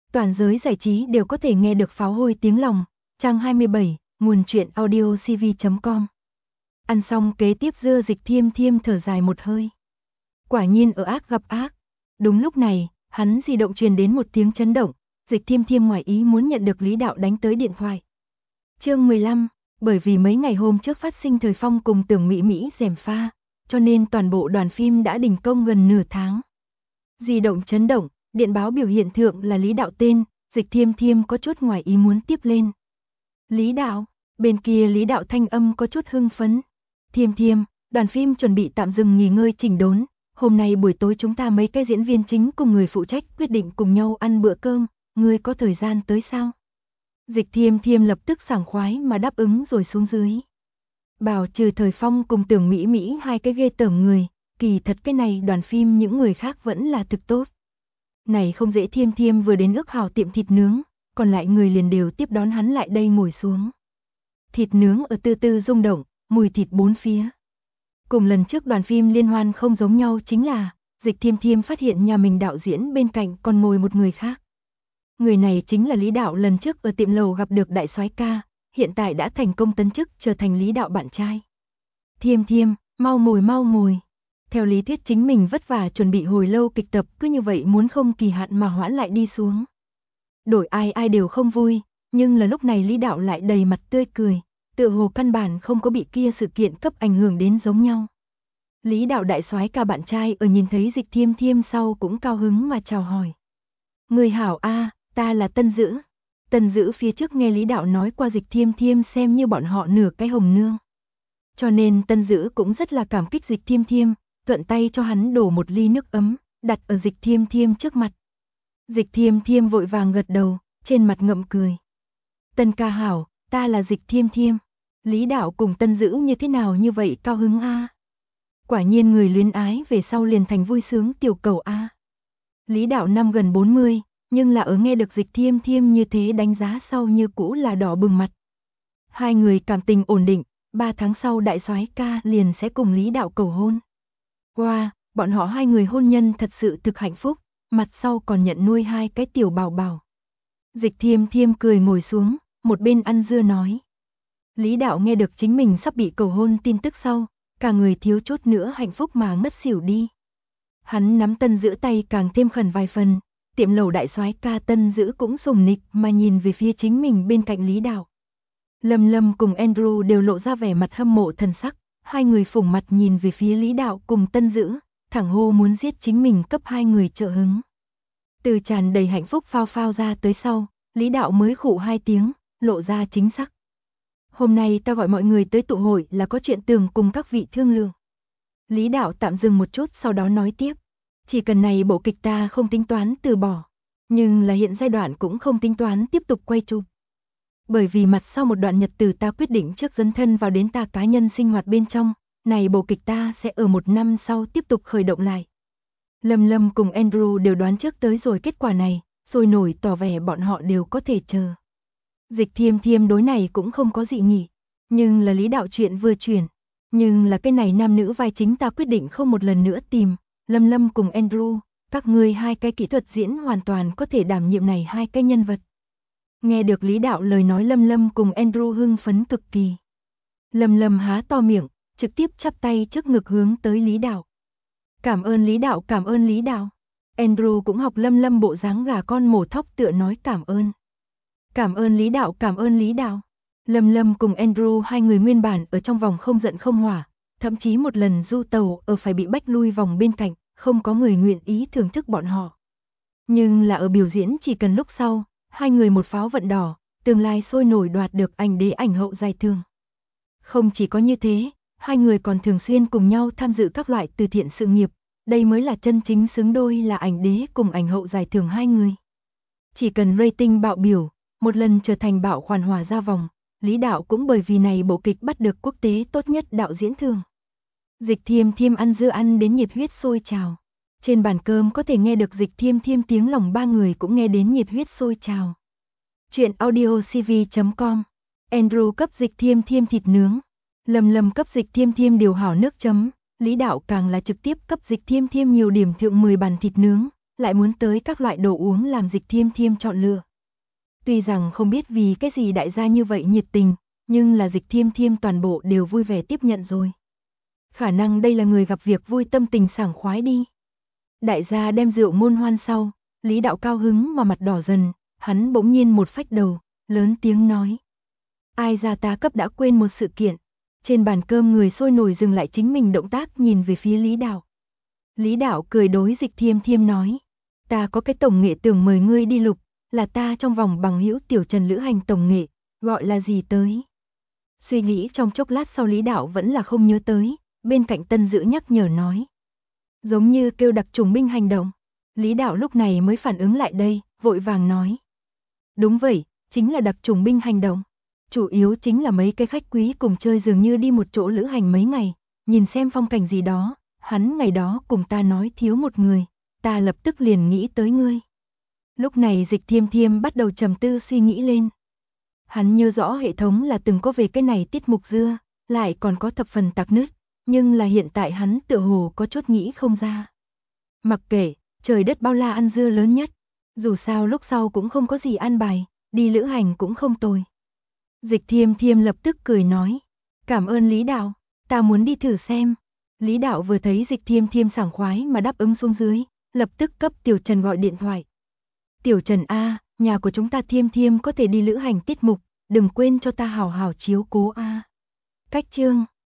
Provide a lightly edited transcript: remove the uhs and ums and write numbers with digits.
Toàn giới giải trí đều có thể nghe được pháo hôi tiếng lòng. Trang 27, nguồn truyện audio cv.com. Ăn xong kế tiếp Dưa Dịch Thiêm Thiêm thở dài một hơi. Quả nhiên ở ác gặp ác. Đúng lúc này, hắn di động truyền đến một tiếng chấn động. Dịch Thiêm Thiêm ngoài ý muốn nhận được Lý Đạo đánh tới điện thoại. Chương 15, bởi vì mấy ngày hôm trước phát sinh Thời Phong cùng Tưởng Mỹ Mỹ gièm pha, cho nên toàn bộ đoàn phim đã đình công gần nửa tháng. Di động chấn động, điện báo biểu hiện thượng là Lý Đạo tên, Dịch Thiêm Thiêm có chút ngoài ý muốn tiếp lên. Lý Đạo, bên kia Lý Đạo thanh âm có chút hưng phấn. Thiêm Thiêm, đoàn phim chuẩn bị tạm dừng nghỉ ngơi chỉnh đốn, hôm nay buổi tối chúng ta mấy cái diễn viên chính cùng người phụ trách quyết định cùng nhau ăn bữa cơm, ngươi có thời gian tới sao? Dịch Thiêm Thiêm lập tức sảng khoái mà đáp ứng rồi xuống dưới. Bảo trừ Thời Phong cùng Tưởng Mỹ Mỹ hai cái ghê tởm người, kỳ thật cái này đoàn phim những người khác vẫn là thực tốt. Này không dễ. Thiêm Thiêm vừa đến ước hào tiệm thịt nướng, còn lại người liền đều tiếp đón hắn lại đây ngồi xuống. Thịt nướng ở từ từ rung động, mùi thịt bốn phía. Cùng lần trước đoàn phim liên hoan không giống nhau chính là, Dịch Thiêm Thiêm phát hiện nhà mình đạo diễn bên cạnh còn ngồi một người khác. Người này chính là Lý Đạo lần trước ở tiệm lầu gặp được đại soái ca, hiện tại đã thành công tấn chức trở thành Lý Đạo bạn trai. Thiêm Thiêm, mau ngồi. Theo lý thuyết chính mình vất vả chuẩn bị hồi lâu kịch tập cứ như vậy muốn không kỳ hạn mà hoãn lại đi xuống. Đổi ai đều không vui, nhưng là lúc này Lý Đạo lại đầy mặt tươi cười, tựa hồ căn bản không có bị kia sự kiện cấp ảnh hưởng đến giống nhau. Lý Đạo đại soái ca bạn trai ở nhìn thấy Dịch Thiêm Thiêm sau cũng cao hứng mà chào hỏi. Người hảo a, ta là Tân Dữ. Tân Dữ phía trước nghe Lý Đạo nói qua Dịch Thiêm Thiêm xem như bọn họ nửa cái hồng nương. Cho nên Tân Dữ cũng rất là cảm kích Dịch Thiêm Thiêm, thuận tay cho hắn đổ một ly nước ấm, đặt ở Dịch Thiêm Thiêm trước mặt. Dịch Thiêm Thiêm vội vàng gật đầu, trên mặt ngậm cười. Tân ca hảo, ta là Dịch Thiêm Thiêm. Lý Đạo cùng Tân Dữ như thế nào như vậy cao hứng a? Quả nhiên người luyến ái về sau liền thành vui sướng tiểu cầu a. Lý Đạo năm gần 40, nhưng là ở nghe được Dịch Thiêm Thiêm như thế đánh giá sau như cũ là đỏ bừng mặt. Hai người cảm tình ổn định, 3 tháng sau đại soái ca liền sẽ cùng Lý Đạo cầu hôn. Wow, bọn họ hai người hôn nhân thật sự thực hạnh phúc, mặt sau còn nhận nuôi hai cái tiểu bảo bảo. Dịch Thiêm Thiêm cười ngồi xuống, một bên ăn dưa nói. Lý Đạo nghe được chính mình sắp bị cầu hôn tin tức sau, cả người thiếu chút nữa hạnh phúc mà ngất xỉu đi. Hắn nắm Tân Dữ tay càng thêm khẩn vài phần, tiệm lầu đại soái ca Tân Dữ cũng sùng nịch mà nhìn về phía chính mình bên cạnh Lý Đạo. Lâm Lâm cùng Andrew đều lộ ra vẻ mặt hâm mộ thần sắc, hai người phủng mặt nhìn về phía Lý Đạo cùng Tân Dữ, thẳng hô muốn giết chính mình cấp hai người trợ hứng. Từ tràn đầy hạnh phúc phao phao ra tới sau, Lý Đạo mới khụ hai tiếng, lộ ra chính xác. Hôm nay ta gọi mọi người tới tụ hội là có chuyện tưởng cùng các vị thương lượng. Lý Đạo tạm dừng một chút sau đó nói tiếp. Chỉ cần này bộ kịch ta không tính toán từ bỏ, nhưng là hiện giai đoạn cũng không tính toán tiếp tục quay chụp. Bởi vì mặt sau một đoạn nhật từ ta quyết định trước dấn thân vào đến ta cá nhân sinh hoạt bên trong, này bộ kịch ta sẽ ở 1 năm sau tiếp tục khởi động lại. Lâm Lâm cùng Andrew đều đoán trước tới rồi kết quả này, sôi nổi tỏ vẻ bọn họ đều có thể chờ. Dịch Thiêm Thiêm đối này cũng không có dị nghị, nhưng là Lý Đạo chuyện vừa chuyển, nhưng là cái này nam nữ vai chính ta quyết định không một lần nữa tìm. Lâm Lâm cùng Andrew, các ngươi hai cái kỹ thuật diễn hoàn toàn có thể đảm nhiệm này hai cái nhân vật. Nghe được Lý Đạo lời nói Lâm Lâm cùng Andrew hưng phấn cực kỳ. Lâm Lâm há to miệng, trực tiếp chắp tay trước ngực hướng tới Lý Đạo. Cảm ơn Lý Đạo, cảm ơn Lý Đạo. Andrew cũng học Lâm Lâm bộ dáng gà con mổ thóc tựa nói cảm ơn. Cảm ơn Lý Đạo, cảm ơn Lý Đạo. Lâm Lâm cùng Andrew hai người nguyên bản ở trong vòng không giận không hỏa, thậm chí một lần du tàu ở phải bị bách lui vòng bên cạnh, không có người nguyện ý thưởng thức bọn họ. Nhưng là ở biểu diễn chỉ cần lúc sau, hai người một pháo vận đỏ, tương lai sôi nổi đoạt được ảnh đế ảnh hậu giải thưởng. Không chỉ có như thế, hai người còn thường xuyên cùng nhau tham dự các loại từ thiện sự nghiệp, đây mới là chân chính xứng đôi là ảnh đế cùng ảnh hậu giải thưởng hai người. Chỉ cần rating bạo biểu, một lần trở thành bạo khoản hòa ra vòng, Lý Đạo cũng bởi vì này bộ kịch bắt được quốc tế tốt nhất đạo diễn thưởng. Dịch Thiêm Thiêm ăn dưa ăn đến nhiệt huyết sôi trào. Trên bàn cơm có thể nghe được Dịch Thiêm Thiêm tiếng lòng ba người cũng nghe đến nhiệt huyết sôi trào. Chuyện audio cv.com. Andrew cấp Dịch Thiêm Thiêm thịt nướng. Lâm Lâm cấp Dịch Thiêm Thiêm điều hảo nước chấm. Lý Đạo càng là trực tiếp cấp Dịch Thiêm Thiêm nhiều điểm thượng 10 bàn thịt nướng. lại muốn tới các loại đồ uống làm Dịch Thiêm Thiêm chọn lựa. Tuy rằng không biết vì cái gì đại gia như vậy nhiệt tình, nhưng là Dịch Thiêm Thiêm toàn bộ đều vui vẻ tiếp nhận rồi. Khả năng đây là người gặp việc vui tâm tình sảng khoái đi. Đại gia đem rượu ngôn hoan sau, Lý Đạo cao hứng mà mặt đỏ dần, hắn bỗng nhiên một phách đầu, lớn tiếng nói. Ai ra ta cấp đã quên một sự kiện. Trên bàn cơm người sôi nổi dừng lại chính mình động tác nhìn về phía Lý Đạo. Lý Đạo cười đối Dịch Thiêm Thiêm nói. Ta có cái tổng nghệ tưởng mời ngươi đi lục, là ta trong vòng bằng hữu tiểu Trần lữ hành tổng nghệ, gọi là gì tới. Suy nghĩ trong chốc lát sau Lý Đạo vẫn là không nhớ tới, bên cạnh Tân Dữ nhắc nhở nói. Giống như kêu đặc trùng binh hành động. Lý Đạo lúc này mới phản ứng lại đây, vội vàng nói. Đúng vậy, chính là đặc trùng binh hành động. Chủ yếu chính là mấy cái khách quý cùng chơi dường như đi một chỗ lữ hành mấy ngày, nhìn xem phong cảnh gì đó, hắn ngày đó cùng ta nói thiếu một người, ta lập tức liền nghĩ tới ngươi. Lúc này Dịch Thiêm Thiêm bắt đầu trầm tư suy nghĩ lên. Hắn nhớ rõ hệ thống là từng có về cái này tiết mục dưa, lại còn có thập phần tạc nứt, nhưng là hiện tại hắn tựa hồ có chút nghĩ không ra. Mặc kệ, trời đất bao la ăn dưa lớn nhất, dù sao lúc sau cũng không có gì an bài, đi lữ hành cũng không tồi. Dịch Thiêm Thiêm lập tức cười nói, cảm ơn Lý Đạo, ta muốn đi thử xem. Lý Đạo vừa thấy Dịch Thiêm Thiêm sảng khoái mà đáp ứng xuống dưới, lập tức cấp Tiểu Trần gọi điện thoại. Tiểu Trần a, nhà của chúng ta Thiêm Thiêm có thể đi lữ hành tiết mục, đừng quên cho ta hảo hảo chiếu cố a. Cách chương